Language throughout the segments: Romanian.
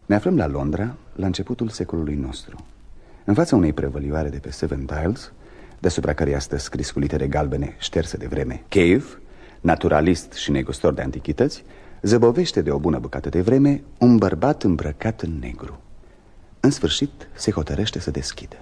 Ne aflăm la Londra, la începutul secolului nostru, în fața unei prăvălioare de pe Seven Dials, deasupra căreia stă scris cu litere galbene șterse de vreme Cave, naturalist și negustor de antichități, zăbovește de o bună bucată de vreme un bărbat îmbrăcat în negru. În sfârșit se hotărăște să deschidă.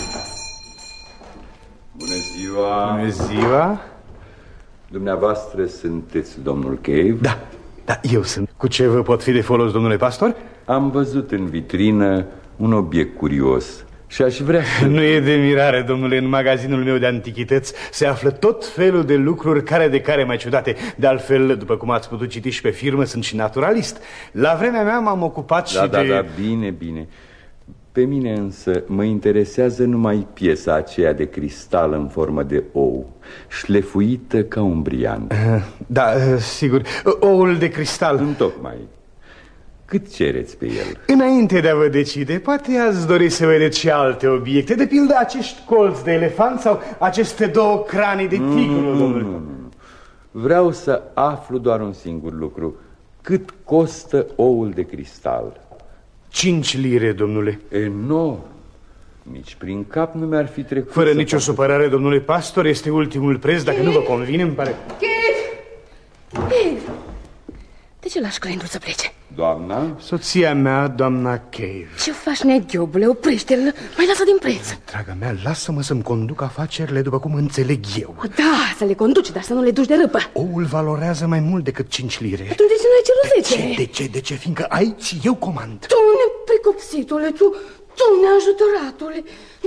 Bună ziua! Bună ziua! Dumneavoastră sunteți domnul Cave? Da, eu sunt. Cu ce vă pot fi de folos, domnule pastor? Am văzut în vitrină un obiect curios și aș vrea să... Nu e de mirare, domnule, în magazinul meu de antichități se află tot felul de lucruri care de care mai ciudate. De altfel, după cum ați putut citi și pe firmă, sunt și naturalist. La vremea mea m-am ocupat și de... Da, bine. Pe mine însă mă interesează numai piesa aceea de cristal în formă de ou, șlefuită ca un briant. Da, sigur, oul de cristal. Întocmai. Cât cereți pe el? Înainte de a vă decide, poate ați dori să vedeți și alte obiecte, de pildă acești colți de elefant sau aceste două cranii de tigru, domnule. Nu. Vreau să aflu doar un singur lucru. Cât costă oul de cristal? 5 lire, domnule. Enorm. Nici prin cap nu mi-ar fi trecut. Fără nicio supărare, domnule pastor, este ultimul preț. Dacă nu vă convine, îmi pare... Cave! De ce lași clientul să plece? Doamna? Soția mea, doamna Cave. Ce faci, neghiobule? Oprește-l, mai lasă din preț. Draga mea, lasă-mă să-mi conduc afacerile după cum înțeleg eu. Da, să le conduci, dar să nu le duci de râpă. Oul valorează mai mult decât 5 lire. Atunci de ce nu ai cerut 10? De ce? Fiindcă aici eu comand. Tu, neprecopsitule, tu neajutoratule.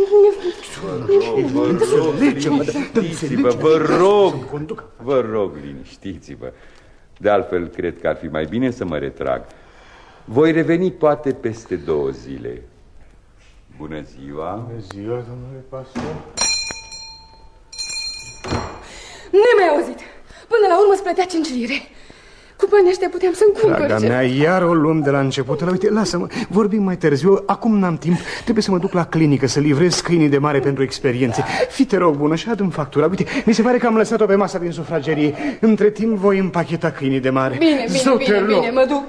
Vă rog, liniștiți-vă. De altfel, cred că ar fi mai bine să mă retrag. Voi reveni poate peste 2 zile. Bună ziua! Bună ziua, domnule pastor. Nemai auzit. Până la urmă îți plătea 5 lire. Cu banii ăștia puteam să-mi cumpăr. Draga mea, iar o luăm de la început. Uite, lasă-mă, vorbim mai târziu. Acum n-am timp, trebuie să mă duc la clinică să livrez câinii de mare pentru experiențe. Fii, te rog, bună, și adu-mi factura. Uite, mi se pare că am lăsat-o pe masa din sufragerie. Între timp voi împacheta câinii de mare. Bine, mă duc.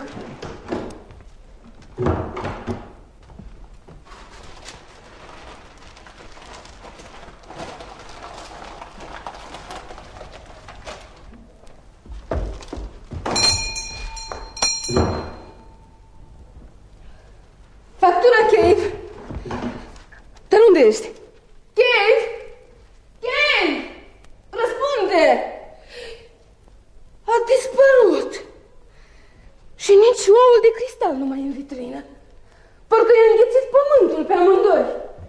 Factura, Cave! Dar unde ești? Cave! Cave! Răspunde! A dispărut! Și nici oul de cristal nu mai e în vitrină. Parcă i-a înghețit pământul pe amândoi.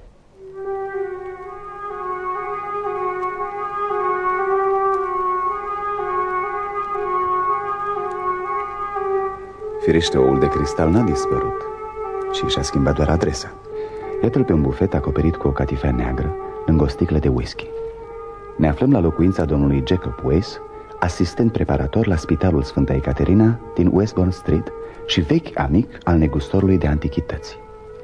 Firește, oul de cristal n-a dispărut și și-a schimbat doar adresa. Iată-l pe un bufet acoperit cu o catifea neagră, lângă o sticlă de whisky. Ne aflăm la locuința domnului Jacob Weiss, asistent preparator la Spitalul Sfânta Ecaterina din Westbourne Street și vechi amic al negustorului de antichități.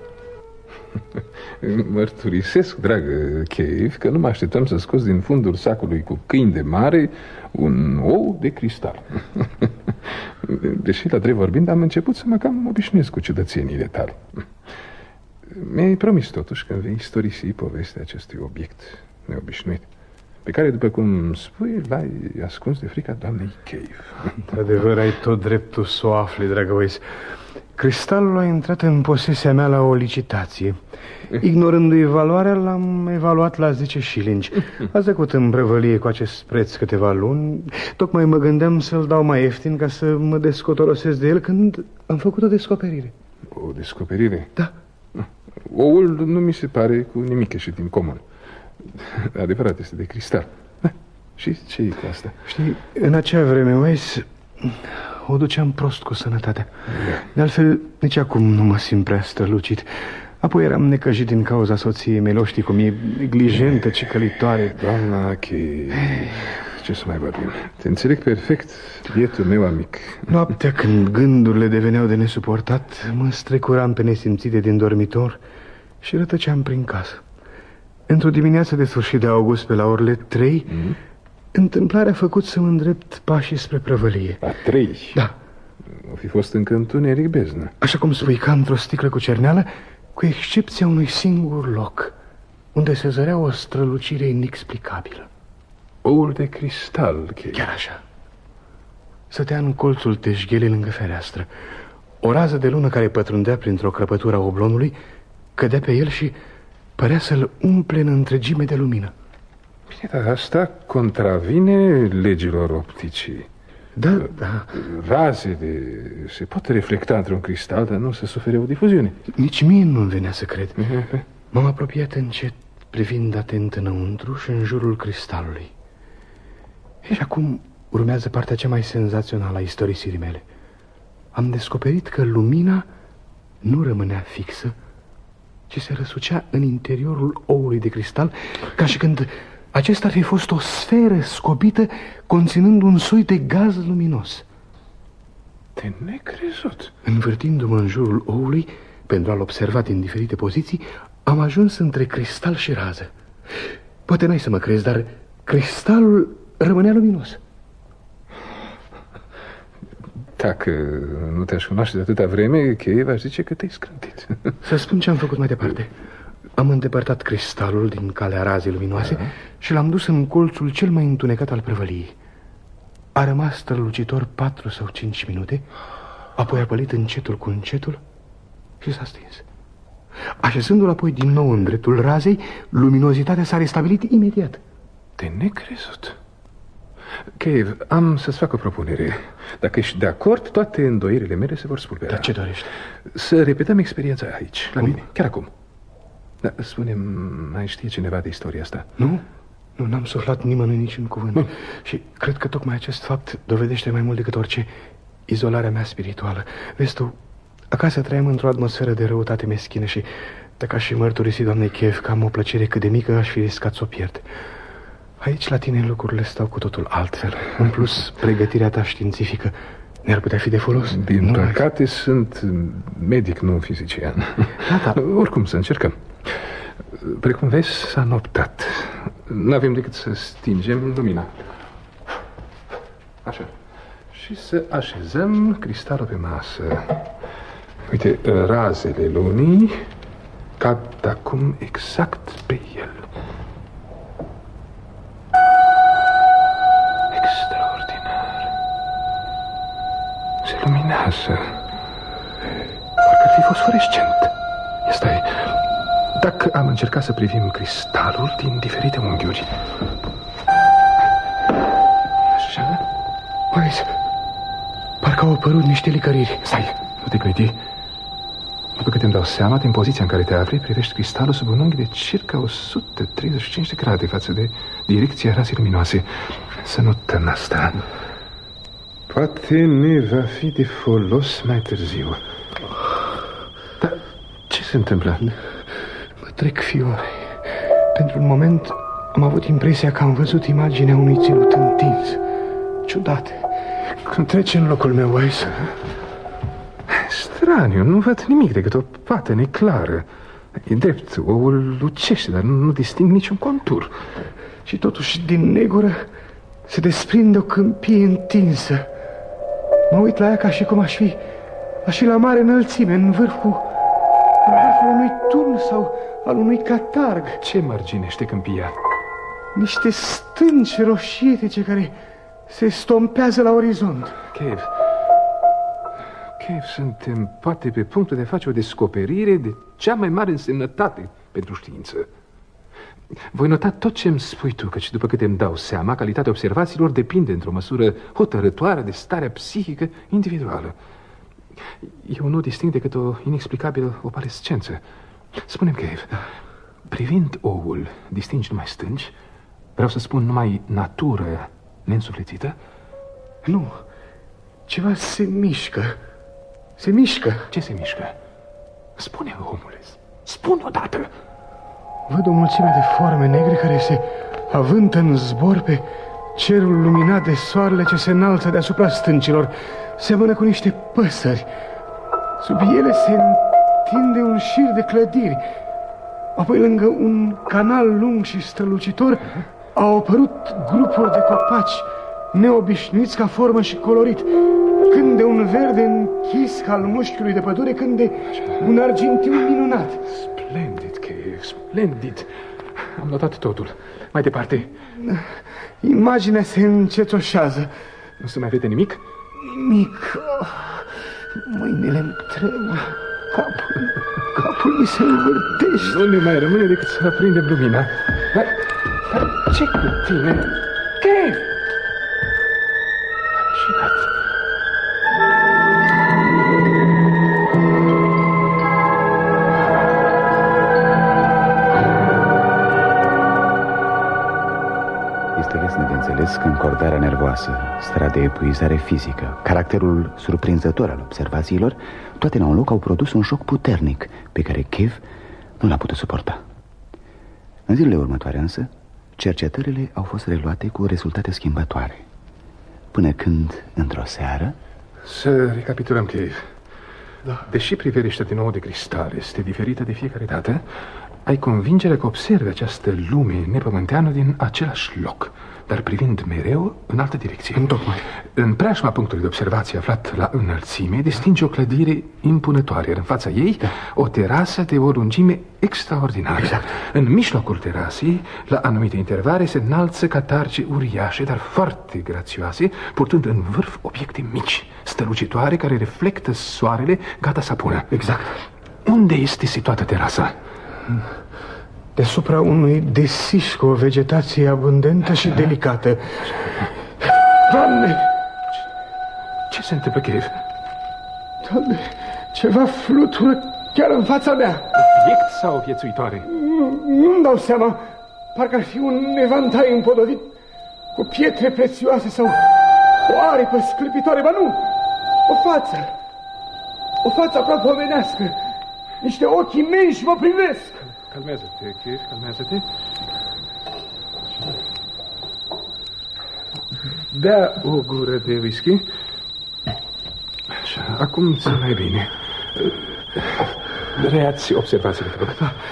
Mărturisesc, dragă Cave, că nu mă așteptam să scoți din fundul sacului cu câini de mare un ou de cristal. Deși, la drept vorbind, am început să mă cam obișnuiesc cu ciudățeniile tale. Mi-ai promis totuși că vei istorisi povestea acestui obiect neobișnuit, pe care, după cum spui, l-ai ascuns de frica doamnei Cave. Într-adevăr, ai tot dreptul să o afli, dragă Weiss. Cristalul a intrat în posesia mea la o licitație. Ignorându-i valoarea, l-am evaluat la 10 shillingi. A trecut în prăvălie cu acest preț câteva luni. Tocmai mă gândeam să-l dau mai ieftin ca să mă descotorosesc de el când am făcut o descoperire. O descoperire? Da. Oul nu mi se pare cu nimic ieșit din comun. Adevărat, este de cristal. Și ce e cu asta? Știi, în acea vreme, Weiss, o duceam prost cu sănătatea. De altfel, nici acum nu mă simt prea strălucit. Apoi eram necăjit din cauza soției mele. Știi cum e, neglijentă, cicălitoare. Doamna Cave, ce să mai vorbim? Te înțeleg perfect, bietul meu amic. Noaptea, când gândurile deveneau de nesuportat, mă strecuram pe nesimțite din dormitor și rătăceam prin casă. Într-o dimineață de sfârșit de august, pe la orele 3, întâmplarea a făcut să mă îndrept pașii spre prăvălie. La 3? Da. O fi fost încă întuneric beznă. Așa cum spui, ca într-o sticlă cu cerneală, cu excepția unui singur loc, unde se zărea o strălucire inexplicabilă. Oul de cristal, Cave. Chiar așa. Stătea în colțul teșghelei lângă fereastră. O rază de lună care pătrundea printr-o crăpătură a oblonului cădea pe el și părea să-l umple în întregime de lumină. Bine, dar asta contravine legilor opticii. Da. Razele se pot reflecta într-un cristal, dar nu se sufere o difuziune. Nici mie nu-mi venea să cred. M-am apropiat încet, privind atent înăuntru și în jurul cristalului. Și acum urmează partea cea mai senzațională a istorisirii mele. Am descoperit că lumina nu rămânea fixă, ci se răsucea în interiorul oului de cristal, ca și când acesta ar fi fost o sferă scobită conținând un soi de gaz luminos. De necrezut. Învârtindu-mă în jurul oului, pentru a-l observa din diferite poziții, am ajuns între cristal și rază. Poate n-ai să mă crezi, dar cristalul rămânea luminos. Dacă nu te-aș cunoaște de atâta vreme, Cave aș zice că te-ai scrântit. Să spun ce am făcut mai departe. Am îndepărtat cristalul din calea razei luminoase și l-am dus în colțul cel mai întunecat al prăvăliei. A rămas strălucitor 4 sau 5 minute, apoi a pălit încetul cu încetul și s-a stins. Așezându-l apoi din nou în dreptul razei, luminozitatea s-a restabilit imediat. De necrezut. Cave, am să-ți fac o propunere. Dacă ești de acord, toate îndoierile mele se vor spulbera. Dar ce dorești? Să repetăm experiența aici, la mine, chiar acum. Da, spune-mi, mai știe cineva de istoria asta? Nu, n-am suflat nimănui niciun cuvânt. Și cred că tocmai acest fapt dovedește mai mult decât orice izolarea mea spirituală. Vezi tu, acasă trăiam într-o atmosferă de răutate meschină și dacă aș fi mărturisit doamnei Cave că am o plăcere cât de mică, aș fi riscat să o pierd. Aici, la tine, lucrurile stau cu totul altfel. În plus, pregătirea ta științifică ne-ar putea fi de folos. Din păcate, sunt medic, nu fizician. Da. Oricum, să încercăm. Precum vezi, s-a noptat. N-avem decât să stingem lumina. Așa. Și să așezăm cristalul pe masă. Uite, razele lunii cad acum exact pe el. Extraordinar. Se luminează. Parcă ar fi fosforescent. Stai. Dacă am încercat să privim cristalul din diferite unghiuri. Așa. Uite, parcă au apărut niște licăriri. Stai, nu te clădi. După cât îmi dau seama, din poziția în care te afli, privești cristalul sub un unghi de circa 135 de grade față de direcția razei luminoase. Să notăm asta. Poate ne va fi de folos mai târziu. Dar ce se întâmplă? Mă trec fiore. Pentru un moment am avut impresia că am văzut imaginea unui ținut întins. Ciudat. Când trece în locul meu, Wise. Straniu, nu văd nimic decât o pată neclară. E drept, oul lucește, dar nu disting niciun contur. Și totuși din negură se desprinde o câmpie întinsă. Mă uit la ea ca și cum aș fi la mare înălțime, în vârful unui turn sau al unui catarg. Ce mărginește câmpia? Niște stânci roșietice care se stompează la orizont. Cave, suntem poate pe punctul de a face o descoperire de cea mai mare însemnătate pentru știință. Voi nota tot ce îmi spui tu, căci după câte îmi dau seama, calitatea observațiilor depinde într-o măsură hotărătoare de starea psihică individuală. Eu nu disting decât o inexplicabilă opalescență. Spune-mi, Cave, privind oul, distingi numai stânci? Vreau să spun numai natură neînsuflețită? Nu, ceva se mișcă. Se mișcă. Ce se mișcă? Spune, omule, spune odată. Văd o mulțime de forme negre care se avântă în zbor pe cerul luminat de soarele ce se înalță deasupra stâncilor. Seamănă cu niște păsări. Sub ele se întinde un șir de clădiri. Apoi, lângă un canal lung și strălucitor, au apărut grupuri de copaci neobișnuiți ca formă și colorit. când de un verde închis al mușchiului de pădure, când de un argintiu minunat. Splendid, Cave, splendid. Am notat totul. Mai departe. Imaginea se încetoșează. Nu se mai vede nimic? Nimic. Mâinile-mi tremură. Capul mi se învârtește. Nu ne mai rămâne decât să aprindem lumina. Dar ce cu tine? Cave! Este lesne de înțeles că încordarea nervoasă, starea de epuizare fizică, caracterul surprinzător al observațiilor, toate la un loc au produs un șoc puternic pe care Cave nu l-a putut suporta. În zilele următoare însă, cercetările au fost reluate cu rezultate schimbătoare, până când, într-o seară... Să recapitulăm, Cave. Da. Deși priveliștea din nou de cristal este diferită de fiecare dată, ai convingerea că observi această lume nepământeană din același loc, dar privind mereu în altă direcție. Întocmai. În preajma punctului de observație aflat la înălțime, distingi o clădire impunătoare, iar în fața ei o terasă de o lungime extraordinară. Exact. În mijlocul terasei, la anumite intervale, se înalță catarge uriașe, dar foarte grațioase, purtând în vârf obiecte mici, strălucitoare, care reflectă soarele, gata să apună. Exact. Unde este situată terasa? Deasupra unui desiș cu o vegetație abundentă și delicată. Doamne! Ce se întâmplă, Cave? Doamne, ceva flutură chiar în fața mea. Obiect sau viețuitoare? Nu-mi dau seama. Parcă ar fi un evantai împodobit cu pietre prețioase sau o aripă sclipitoare. Ba nu! O față aproape omenească. Niște ochi imensi mă privesc. Calmează-te, Cave, calmează-te. Dea o gură de whisky. Așa, acum ți mai bine. Reați observațiile, te rog.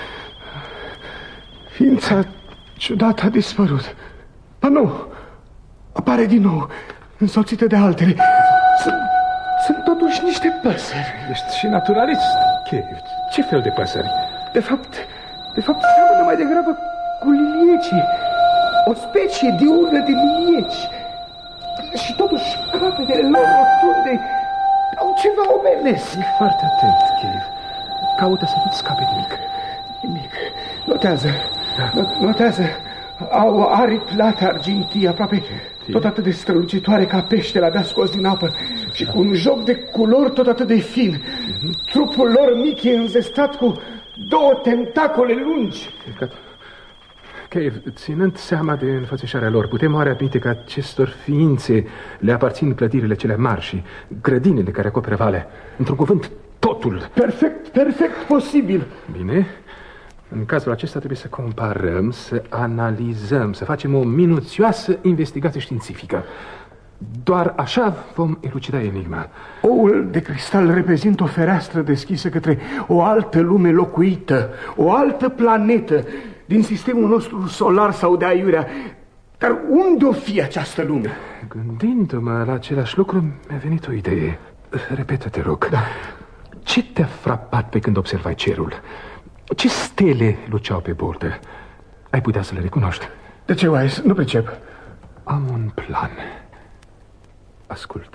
Ființa ciudată a dispărut. Ba nu, apare din nou, însoțită de altele. Sunt totuși niște păsări. Ești și naturalist, Cave. Ce fel de păsări? De fapt, seamănă mai degrabă cu liliecii. O specie diurnă de lilieci. Și totuși capetele lor rotunde au ceva omenesc. E foarte atent, Cave. Caută să nu-ți scape nimic. Nimic. Notează. Au aripi plate argintii, aproape tot atât de strălucitoare ca peștele abia scos din apă. Și cu un joc de culori tot atât de fin. Trupul lor mic e înzestrat cu 2 tentacole lungi. Cave, ținând seama de înfățișarea lor, putem oare admite că acestor ființe le aparțin clădirile cele mari și grădinile care acoperă valea? Într-un cuvânt, totul. Perfect posibil. Bine. În cazul acesta trebuie să comparăm, să analizăm, să facem o minuțioasă investigație științifică. Doar așa vom elucida enigma. Oul de cristal reprezintă o fereastră deschisă către o altă lume locuită, o altă planetă din sistemul nostru solar sau de aiurea. Dar unde o fi această lume? Gândindu-mă la același lucru, mi-a venit o idee. Repetă-te, rog. Da. Ce te-a frapat pe când observai cerul? Ce stele luceau pe bordă? Ai putea să le recunoști? De ce, Wise? Nu pricep. Am un plan. Ascultă.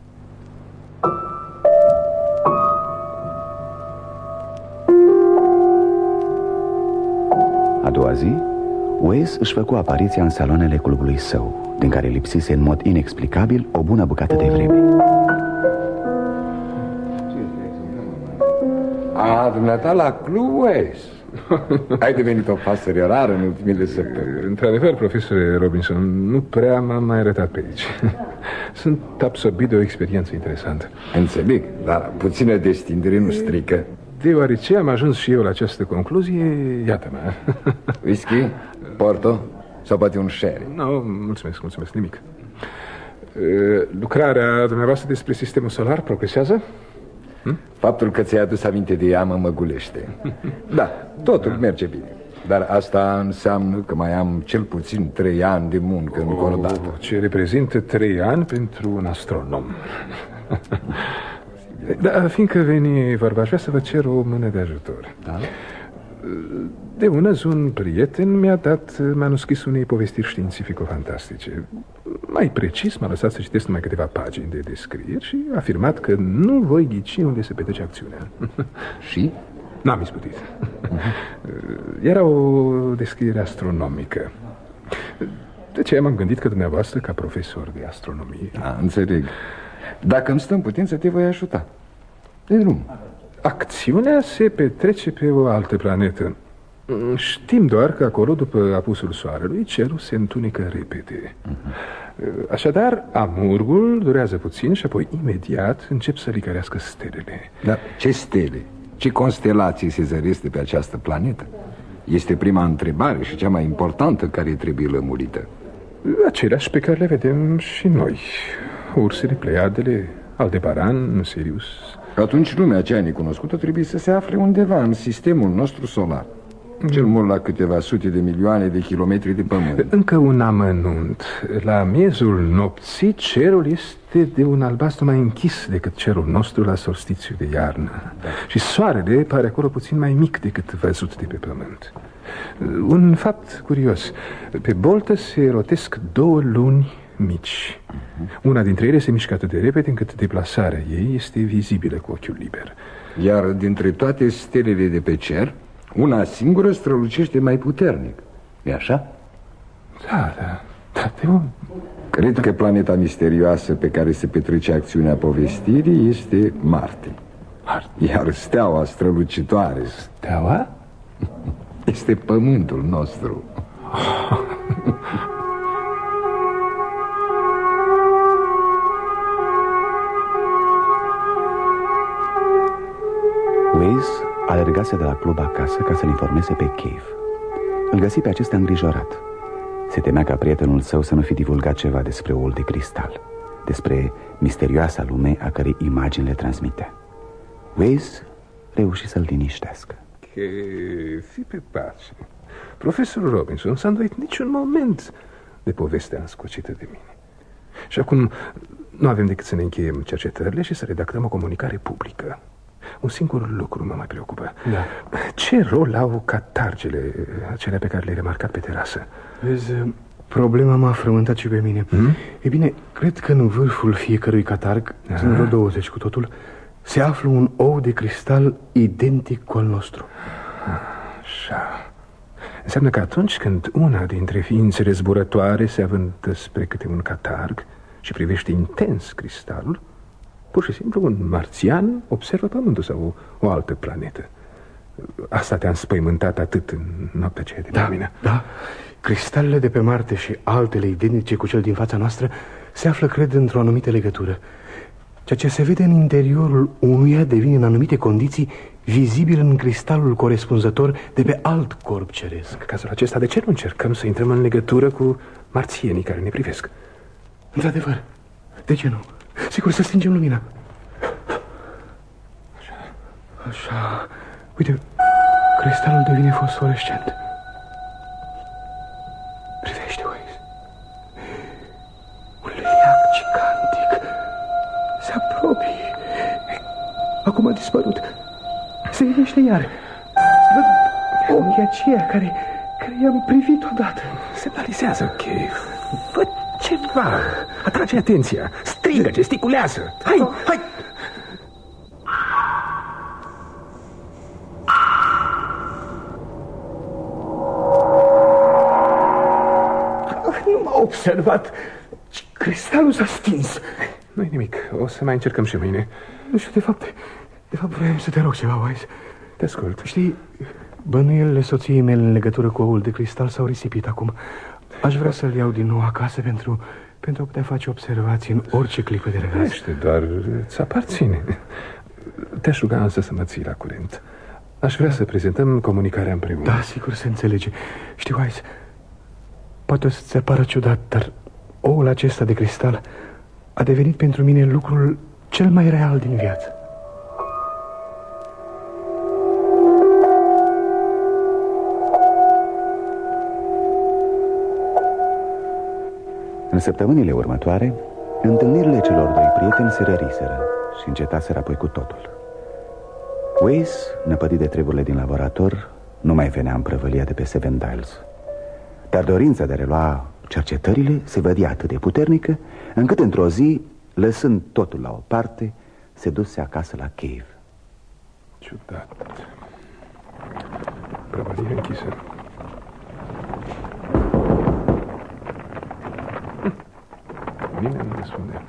A doua zi, Wes își făcu apariția în saloanele clubului său, din care lipsise în mod inexplicabil o bună bucată de vreme. Dumneata la club, Wes? Ai devenit o pasăre rară în ultimile săptămâni. Într-adevăr, profesore Robinson, nu prea m-am mai arătat pe aici. Sunt absorbit de o experiență interesantă. Înțeleg, dar puțină destindere nu strică. Deoarece am ajuns și eu la această concluzie, iată-mă. Whisky? Porto? Sau poate un sherry? Nu, mulțumesc, nimic. Lucrarea dumneavoastră despre sistemul solar progresează? Faptul că ți-ai adus aminte de ea mă măgulește. Da, totul merge bine. Dar asta înseamnă că mai am cel puțin 3 ani de muncă încordată. Ce reprezintă 3 ani pentru un astronom. Da, fiindcă veni vorba, aș vrea să vă cer o mână de ajutor. Da? De una zi un prieten mi-a scris unei povestiri științifico-fantastice. Mai precis m-a lăsat să citesc numai câteva pagini de descrieri și a afirmat că nu voi ghici unde se petrece acțiunea. Și? N-am izbutit. Era o descriere astronomică. De ce m-am gândit că dumneavoastră, ca profesor de astronomie... Înțeleg. Dacă îmi stă în putință, te voi ajuta. De drum. Acțiunea se petrece pe o altă planetă. Știm doar că acolo, după apusul soarelui, cerul se întunecă repede. Așadar, amurgul durează puțin și apoi imediat încep să licărească stelele. Dar ce stele? Ce constelații se zăresc de pe această planetă? Este prima întrebare și cea mai importantă care trebuie lămurită. Aceleași pe care le vedem și noi. Ursele, Pleiadele, Aldebaran, Sirius. Atunci lumea aceea necunoscută trebuie să se afle undeva în sistemul nostru solar. Cel mult la câteva sute de milioane de kilometri de pământ. Încă un amănunt. La miezul nopții, cerul este de un albastru mai închis decât cerul nostru la solstițiu de iarnă. Da. Și soarele pare acolo puțin mai mic decât văzut de pe pământ. Un fapt curios. Pe boltă se rotesc două luni mici. Una dintre ele se mișcă atât de repede încât deplasarea ei este vizibilă cu ochiul liber. Iar dintre toate stelele de pe cer, una singură strălucește mai puternic. E așa? Da. Cred că planeta misterioasă pe care se petrece acțiunea povestirii este Marte. Iar steaua strălucitoare... Steaua? Este pământul nostru. Waze alergase de la club acasă ca să-l informeze pe Cave. Îl găsi pe acesta îngrijorat. Se temea ca prietenul său să nu fi divulgat ceva despre oul de cristal, despre misterioasa lume a cărei imagini le transmitea. Waze reuși să-l liniștească. Fii pe pace. Profesorul Robinson s-a îndoit niciun moment de povestea înscocită de mine. Și acum nu avem decât să ne încheiem cercetările și să redactăm o comunicare publică. Un singur lucru mă mai preocupă. Da. Ce rol au catargele, acelea pe care le-ai remarcat pe terasă? Vezi, problema m-a frământat și pe mine. E bine, cred că în vârful fiecărui catarg, sunt vreo 20 cu totul, se află un ou de cristal identic cu al nostru. Așa. Înseamnă că atunci când una dintre ființele zburătoare se avântă spre câte un catarg și privește intens cristalul, pur și simplu un marțian observă Pământul sau o altă planetă. Asta te-a înspăimântat atât în noaptea aceea de lumină. Da, cristalele de pe Marte și altele identice cu cel din fața noastră se află, cred, într-o anumită legătură. Ceea ce se vede în interiorul unuia devine în anumite condiții vizibil în cristalul corespunzător de pe alt corp ceresc. În cazul acesta, de ce nu încercăm să intrăm în legătură cu marțienii care ne privesc? Într-adevăr, de ce nu? Sigur, să stingem lumina. Așa. Uite, cristalul devine fosforescent. Privește, Waze. Un liliac gigantic se apropie. Acum a dispărut. Se ridiște iar. Văd ochii aceia care i-am privit odată. Semnalizează, Cave. Fă ceva. Atrage atenția. Strigă, gesticulează. Hai, hai! Nu m-a observat. Cristalul s-a stins. Nu-i nimic, o să mai încercăm și mâine. Nu știu, de fapt vroiam să te rog ceva, Wise. Te ascult. Știi, bănuielile soției mele în legătură cu oul de cristal s-au risipit acum. Aș vrea să-l iau din nou acasă pentru a putea face observații în orice clipă de răgaz. Ești, doar îți aparține. Te-aș ruga însă să mă ții la curent. Aș vrea să prezentăm comunicarea împreună. Da, sigur, se înțelege. Știi, Wise, poate o să-ți apară ciudat, dar oul acesta de cristal a devenit pentru mine lucrul cel mai real din viață. În săptămânile următoare, Întâlnirile celor doi prieteni se răriseră și încetaseră apoi cu totul. Weiss, năpădit de treburile din laborator, nu mai venea în prăvălia de pe Seven Dials. Dar dorința de a relua cercetările se vădea atât de puternică, încât într-o zi, lăsând totul la o parte, se duse acasă la Cave. Ciudat. Prăvălia închisă. Nimeni nu răspunde.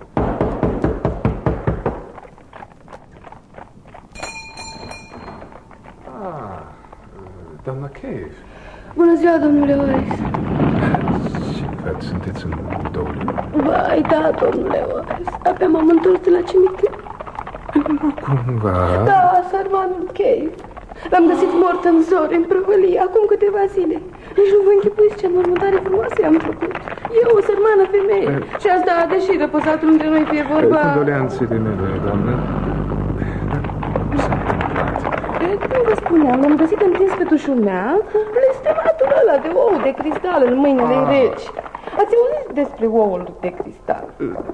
Doamna Cave. Bună ziua, domnule Weiss. Ce faci? Sunteți în doliu? Vai, da, domnule Weiss. Abia m-am întors de la cimitir. Nu cumva... Da, sărmanul Cave. L-am găsit mort în zori, în prăvălie, acum câteva zile. Nici nu vă închipuiți ce înmormântare frumoasă i-am făcut. Eu, o sărmană femeie. Și asta, deși răposatul între noi fie vorba... Condoleanțele mele, doamnă. Cum vă spuneam, l-am găsit întins pe tușumea cu blestematul ăla de ou de cristal în mâinile reci. Ați auzit despre oul de cristal?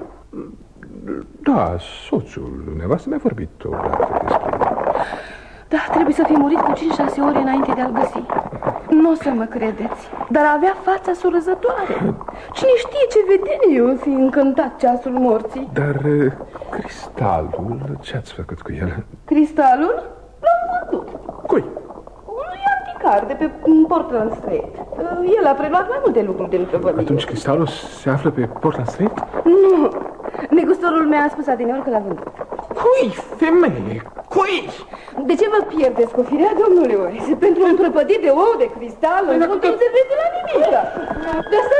Da, soțul nevastă mi-a vorbit o dată despre... Da, trebuie să fi murit cu 5-6 ore înainte de a-l găsi. Nu o să mă credeți, dar avea fața surâzătoare. Cine știe ce vedenie o fi încântat ceasul morții. Dar cristalul, ce-ați făcut cu el? Cristalul? L-am vândut. Cui? Unui anticar de pe Portland Street. El a preluat mai multe lucruri din prăvălie. Atunci cristalul se află pe Portland Street? Nu, negustorul meu a spus adineori că l-a vândut. Cui, femeie? Cui? De ce vă pierdeți cu firea, domnule Weiss? Pentru un prăpădit de ou de cristal, nu se vede la nimic. De asta,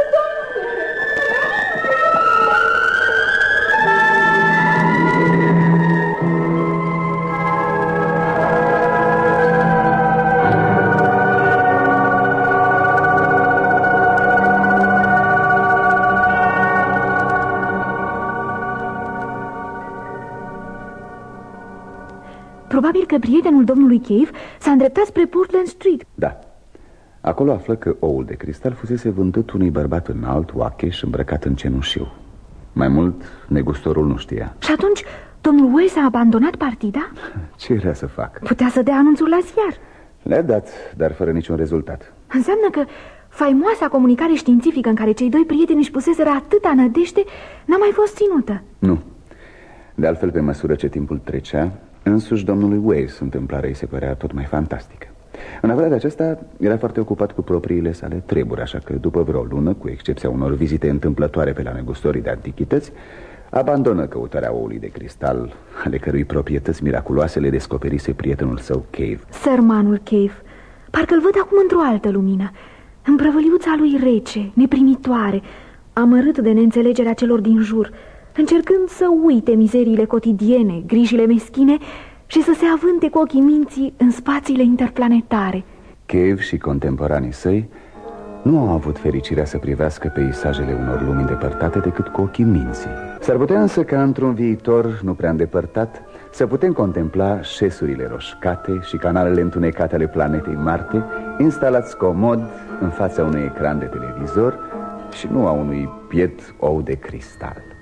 Probabil că prietenul domnului Cave s-a îndreptat spre Portland Street. Da. Acolo află că oul de cristal fusese vândut unui bărbat înalt, oacheș, îmbrăcat în cenușiu. Mai mult, negustorul nu știa. Și atunci, domnul Weiss a abandonat partida? Ce vrea să facă? Putea să dea anunțul la ziar. Le-a dat, dar fără niciun rezultat. Înseamnă că faimoasa comunicare științifică în care cei doi prieteni își puseseră atâta nădejde n-a mai fost ținută. Nu. De altfel, pe măsură ce timpul trecea, însuși domnului Weiss întâmplarea îi se părea tot mai fantastică. În afară de acesta, era foarte ocupat cu propriile sale treburi, așa că după vreo lună, cu excepția unor vizite întâmplătoare pe la negustorii de antichități, abandonă căutarea oului de cristal, ale cărui proprietăți miraculoase le descoperise prietenul său Cave. Sărmanul Cave, parcă-l văd acum într-o altă lumină, în prăvăliuța lui rece, neprimitoare, amărât de neînțelegerea celor din jur, încercând să uite mizeriile cotidiene, grijile meschine și să se avânte cu ochii minții în spațiile interplanetare. Cave și contemporanii săi nu au avut fericirea să privească peisajele unor lumi îndepărtate decât cu ochii minții. S-ar putea însă ca într-un viitor nu prea îndepărtat să putem contempla șesurile roșcate și canalele întunecate ale planetei Marte, instalați comod în fața unui ecran de televizor și nu a unui biet ou de cristal.